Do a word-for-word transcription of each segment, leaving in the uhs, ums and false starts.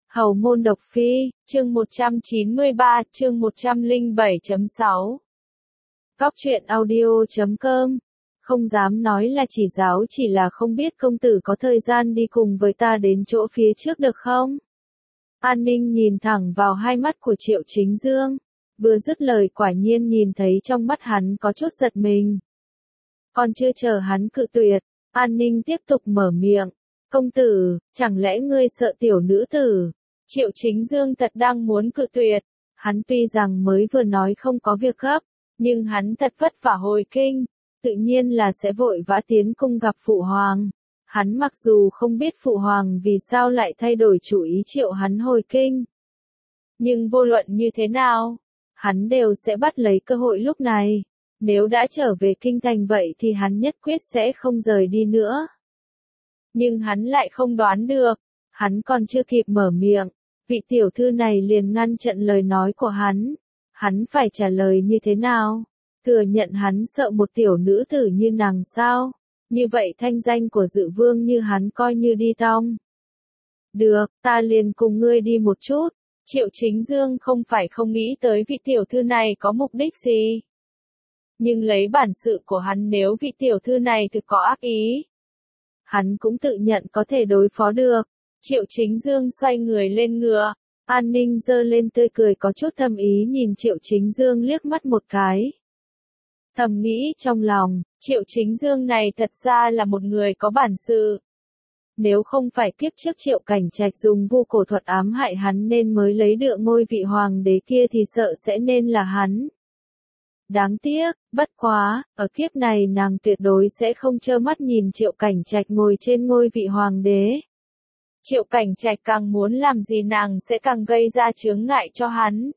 Hầu môn độc phi, chương một trăm chín mươi ba, chương một trăm lẻ bảy chấm sáu. Góc truyện audio chấm com. Không dám nói là chỉ giáo, chỉ là không biết công tử có thời gian đi cùng với ta đến chỗ phía trước được không? An Ninh nhìn thẳng vào hai mắt của Triệu Chính Dương. Vừa dứt lời quả nhiên nhìn thấy trong mắt hắn có chút giật mình. Còn chưa chờ hắn cự tuyệt, An Ninh tiếp tục mở miệng. Công tử, chẳng lẽ ngươi sợ tiểu nữ tử? Triệu Chính Dương thật đang muốn cự tuyệt. Hắn tuy rằng mới vừa nói không có việc gấp, nhưng hắn thật vất vả hồi kinh, tự nhiên là sẽ vội vã tiến cung gặp Phụ Hoàng. Hắn mặc dù không biết Phụ Hoàng vì sao lại thay đổi chủ ý triệu hắn hồi kinh. Nhưng vô luận như thế nào, hắn đều sẽ bắt lấy cơ hội lúc này. Nếu đã trở về kinh thành vậy thì hắn nhất quyết sẽ không rời đi nữa. Nhưng hắn lại không đoán được, hắn còn chưa kịp mở miệng, vị tiểu thư này liền ngăn chặn lời nói của hắn. Hắn phải trả lời như thế nào? Thừa nhận hắn sợ một tiểu nữ tử như nàng sao? Như vậy thanh danh của Dự Vương như hắn coi như đi tong. Được, ta liền cùng ngươi đi một chút. Triệu Chính Dương không phải không nghĩ tới vị tiểu thư này có mục đích gì. Nhưng lấy bản sự của hắn, nếu vị tiểu thư này thực có ác ý, hắn cũng tự nhận có thể đối phó được. Triệu Chính Dương xoay người lên ngựa, An Ninh giơ lên tươi cười có chút thâm ý nhìn Triệu Chính Dương liếc mắt một cái. Thầm nghĩ trong lòng, Triệu Chính Dương này thật ra là một người có bản sự. Nếu không phải kiếp trước Triệu Cảnh Trạch dùng vu cổ thuật ám hại hắn nên mới lấy được ngôi vị hoàng đế kia thì sợ sẽ nên là hắn. Đáng tiếc, bất quá, ở kiếp này nàng tuyệt đối sẽ không trơ mắt nhìn Triệu Cảnh Trạch ngồi trên ngôi vị hoàng đế. Triệu Cảnh Trạch càng muốn làm gì nàng sẽ càng gây ra chướng ngại cho hắn.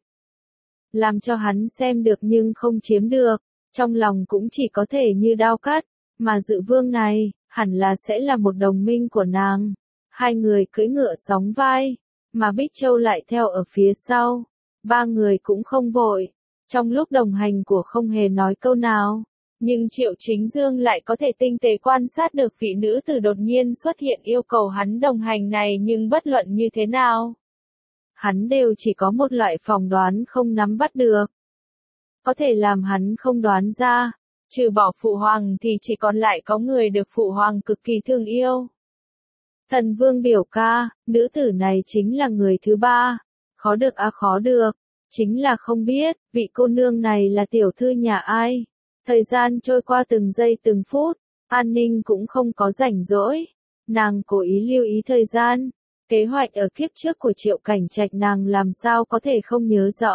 Làm cho hắn xem được nhưng không chiếm được, trong lòng cũng chỉ có thể như đao cắt, mà Dự Vương này, hẳn là sẽ là một đồng minh của nàng. Hai người cưỡi ngựa sóng vai, mà Bích Châu lại theo ở phía sau. Ba người cũng không vội. Trong lúc đồng hành của không hề nói câu nào, nhưng Triệu Chính Dương lại có thể tinh tế quan sát được vị nữ tử đột nhiên xuất hiện yêu cầu hắn đồng hành này, nhưng bất luận như thế nào, hắn đều chỉ có một loại phỏng đoán không nắm bắt được. Có thể làm hắn không đoán ra, trừ bỏ Phụ Hoàng thì chỉ còn lại có người được Phụ Hoàng cực kỳ thương yêu. Thần Vương biểu ca, nữ tử này chính là người thứ ba, khó được á à khó được. Chính là không biết, vị cô nương này là tiểu thư nhà ai. Thời gian trôi qua từng giây từng phút, An Ninh cũng không có rảnh rỗi. Nàng cố ý lưu ý thời gian, kế hoạch ở kiếp trước của Triệu Cảnh Trạch nàng làm sao có thể không nhớ rõ.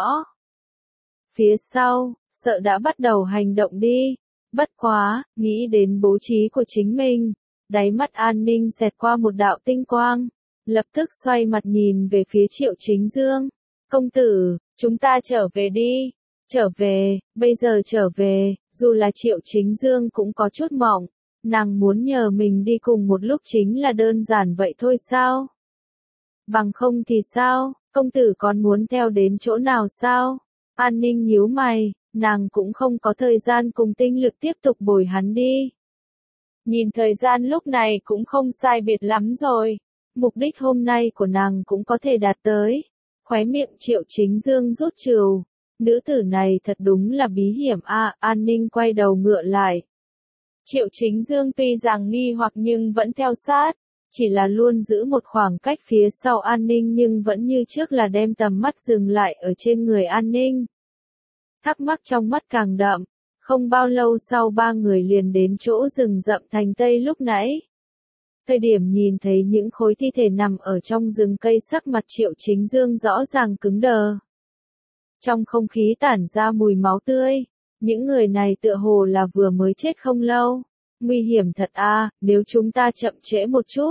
Phía sau, sợ đã bắt đầu hành động đi. Bất quá, nghĩ đến bố trí của chính mình, đáy mắt An Ninh xẹt qua một đạo tinh quang, lập tức xoay mặt nhìn về phía Triệu Chính Dương. Công tử, chúng ta trở về đi. Trở về, bây giờ trở về, dù là Triệu Chính Dương cũng có chút mộng. Nàng muốn nhờ mình đi cùng một lúc chính là đơn giản vậy thôi sao? Bằng không thì sao, công tử còn muốn theo đến chỗ nào sao? An Ninh nhíu mày, nàng cũng không có thời gian cùng tinh lực tiếp tục bồi hắn đi. Nhìn thời gian lúc này cũng không sai biệt lắm rồi. Mục đích hôm nay của nàng cũng có thể đạt tới. Khóe miệng Triệu Chính Dương rút trừ. Nữ tử này thật đúng là bí hiểm a. À, An Ninh quay đầu ngựa lại. Triệu Chính Dương tuy rằng nghi hoặc nhưng vẫn theo sát. Chỉ là luôn giữ một khoảng cách phía sau An Ninh nhưng vẫn như trước là đem tầm mắt dừng lại ở trên người An Ninh. Thắc mắc trong mắt càng đậm. Không bao lâu sau ba người liền đến chỗ rừng rậm thành Tây lúc nãy. Thời điểm nhìn thấy những khối thi thể nằm ở trong rừng cây, sắc mặt Triệu Chính Dương rõ ràng cứng đờ. Trong không khí tản ra mùi máu tươi, những người này tựa hồ là vừa mới chết không lâu. Nguy hiểm thật a, à, nếu chúng ta chậm trễ một chút,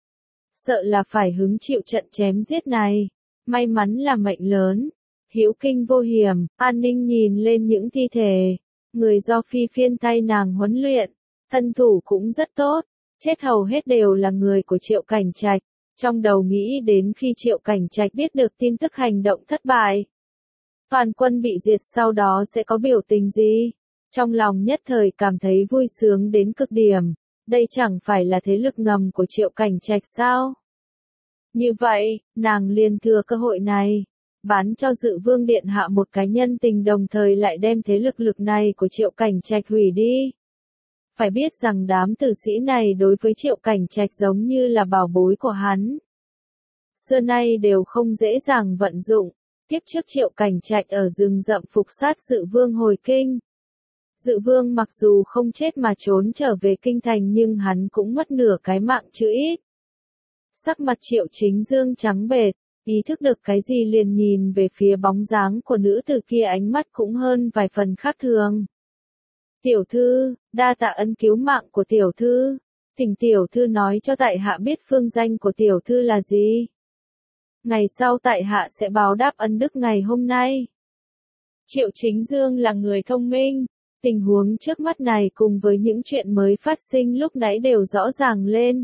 sợ là phải hứng chịu trận chém giết này. May mắn là mệnh lớn, hữu kinh vô hiểm. An Ninh nhìn lên những thi thể, người do phi phiên tay nàng huấn luyện, thân thủ cũng rất tốt. Chết hầu hết đều là người của Triệu Cảnh Trạch. Trong đầu nghĩ đến khi Triệu Cảnh Trạch biết được tin tức hành động thất bại, toàn quân bị diệt sau đó sẽ có biểu tình gì. Trong lòng nhất thời cảm thấy vui sướng đến cực điểm. Đây chẳng phải là thế lực ngầm của Triệu Cảnh Trạch sao? Như vậy, nàng liền thừa cơ hội này, bán cho Dự Vương Điện Hạ một cái nhân tình, đồng thời lại đem thế lực lực này của Triệu Cảnh Trạch hủy đi. Phải biết rằng đám tử sĩ này đối với Triệu Cảnh Trạch giống như là bảo bối của hắn. Xưa nay đều không dễ dàng vận dụng. Tiếp trước Triệu Cảnh Trạch ở rừng rậm phục sát Dự Vương hồi kinh. Dự Vương mặc dù không chết mà trốn trở về kinh thành, nhưng hắn cũng mất nửa cái mạng chứ ít. Sắc mặt Triệu Chính Dương trắng bệch, ý thức được cái gì liền nhìn về phía bóng dáng của nữ tử kia, ánh mắt cũng hơn vài phần khác thường. Tiểu thư, đa tạ ân cứu mạng của tiểu thư. Thỉnh tiểu thư nói cho tại hạ biết phương danh của tiểu thư là gì. Ngày sau tại hạ sẽ báo đáp ân đức ngày hôm nay. Triệu Chính Dương là người thông minh. Tình huống trước mắt này cùng với những chuyện mới phát sinh lúc nãy đều rõ ràng lên.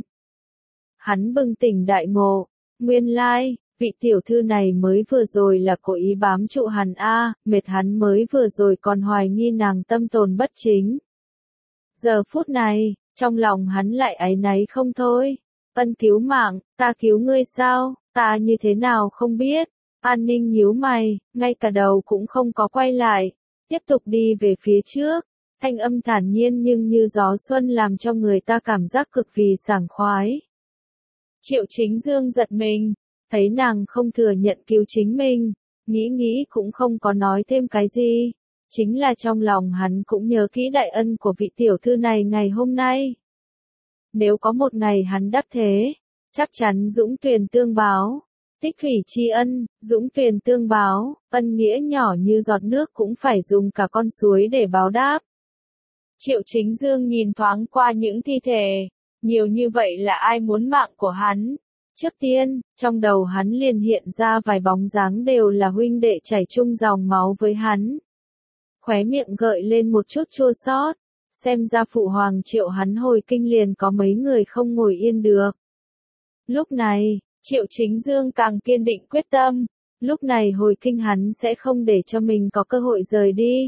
Hắn bừng tỉnh đại ngộ. Nguyên lai, vị tiểu thư này mới vừa rồi là cố ý bám trụ hắn a, mệt hắn mới vừa rồi còn hoài nghi nàng tâm tồn bất chính. Giờ phút này, trong lòng hắn lại áy náy không thôi. Ân cứu mạng, ta cứu ngươi sao, ta như thế nào không biết. An Ninh nhíu mày, ngay cả đầu cũng không có quay lại, tiếp tục đi về phía trước. Thanh âm thản nhiên nhưng như gió xuân làm cho người ta cảm giác cực kỳ sảng khoái. Triệu Chính Dương giật mình, thấy nàng không thừa nhận cứu chính mình, nghĩ nghĩ cũng không có nói thêm cái gì. Chính là trong lòng hắn cũng nhớ kỹ đại ân của vị tiểu thư này ngày hôm nay. Nếu có một ngày hắn đắc thế, chắc chắn dũng tuyển tương báo. Tích thủy tri ân, dũng tuyển tương báo, ân nghĩa nhỏ như giọt nước cũng phải dùng cả con suối để báo đáp. Triệu Chính Dương nhìn thoáng qua những thi thể, nhiều như vậy là ai muốn mạng của hắn. Trước tiên, trong đầu hắn liền hiện ra vài bóng dáng đều là huynh đệ chảy chung dòng máu với hắn. Khóe miệng gợi lên một chút chua xót, xem ra phụ hoàng Triệu hắn hồi kinh liền có mấy người không ngồi yên được. Lúc này, Triệu Chính Dương càng kiên định quyết tâm, lúc này hồi kinh hắn sẽ không để cho mình có cơ hội rời đi.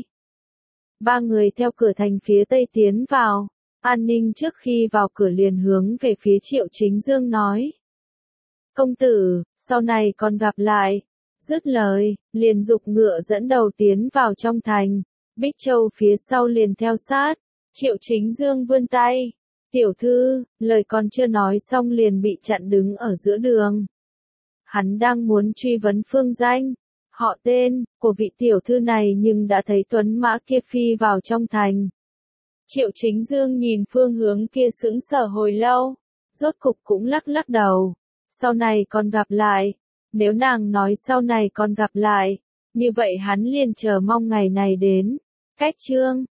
Ba người theo cửa thành phía tây tiến vào, An Ninh trước khi vào cửa liền hướng về phía Triệu Chính Dương nói. Công tử, sau này còn gặp lại. Dứt lời, liền dục ngựa dẫn đầu tiến vào trong thành, Bích Châu phía sau liền theo sát. Triệu Chính Dương vươn tay. Tiểu thư, lời còn chưa nói xong liền bị chặn đứng ở giữa đường. Hắn đang muốn truy vấn phương danh, họ tên, của vị tiểu thư này nhưng đã thấy tuấn mã kia phi vào trong thành. Triệu Chính Dương nhìn phương hướng kia sững sờ hồi lâu, rốt cục cũng lắc lắc đầu. Sau này còn gặp lại, nếu nàng nói sau này còn gặp lại, như vậy hắn liền chờ mong ngày này đến. Cách chương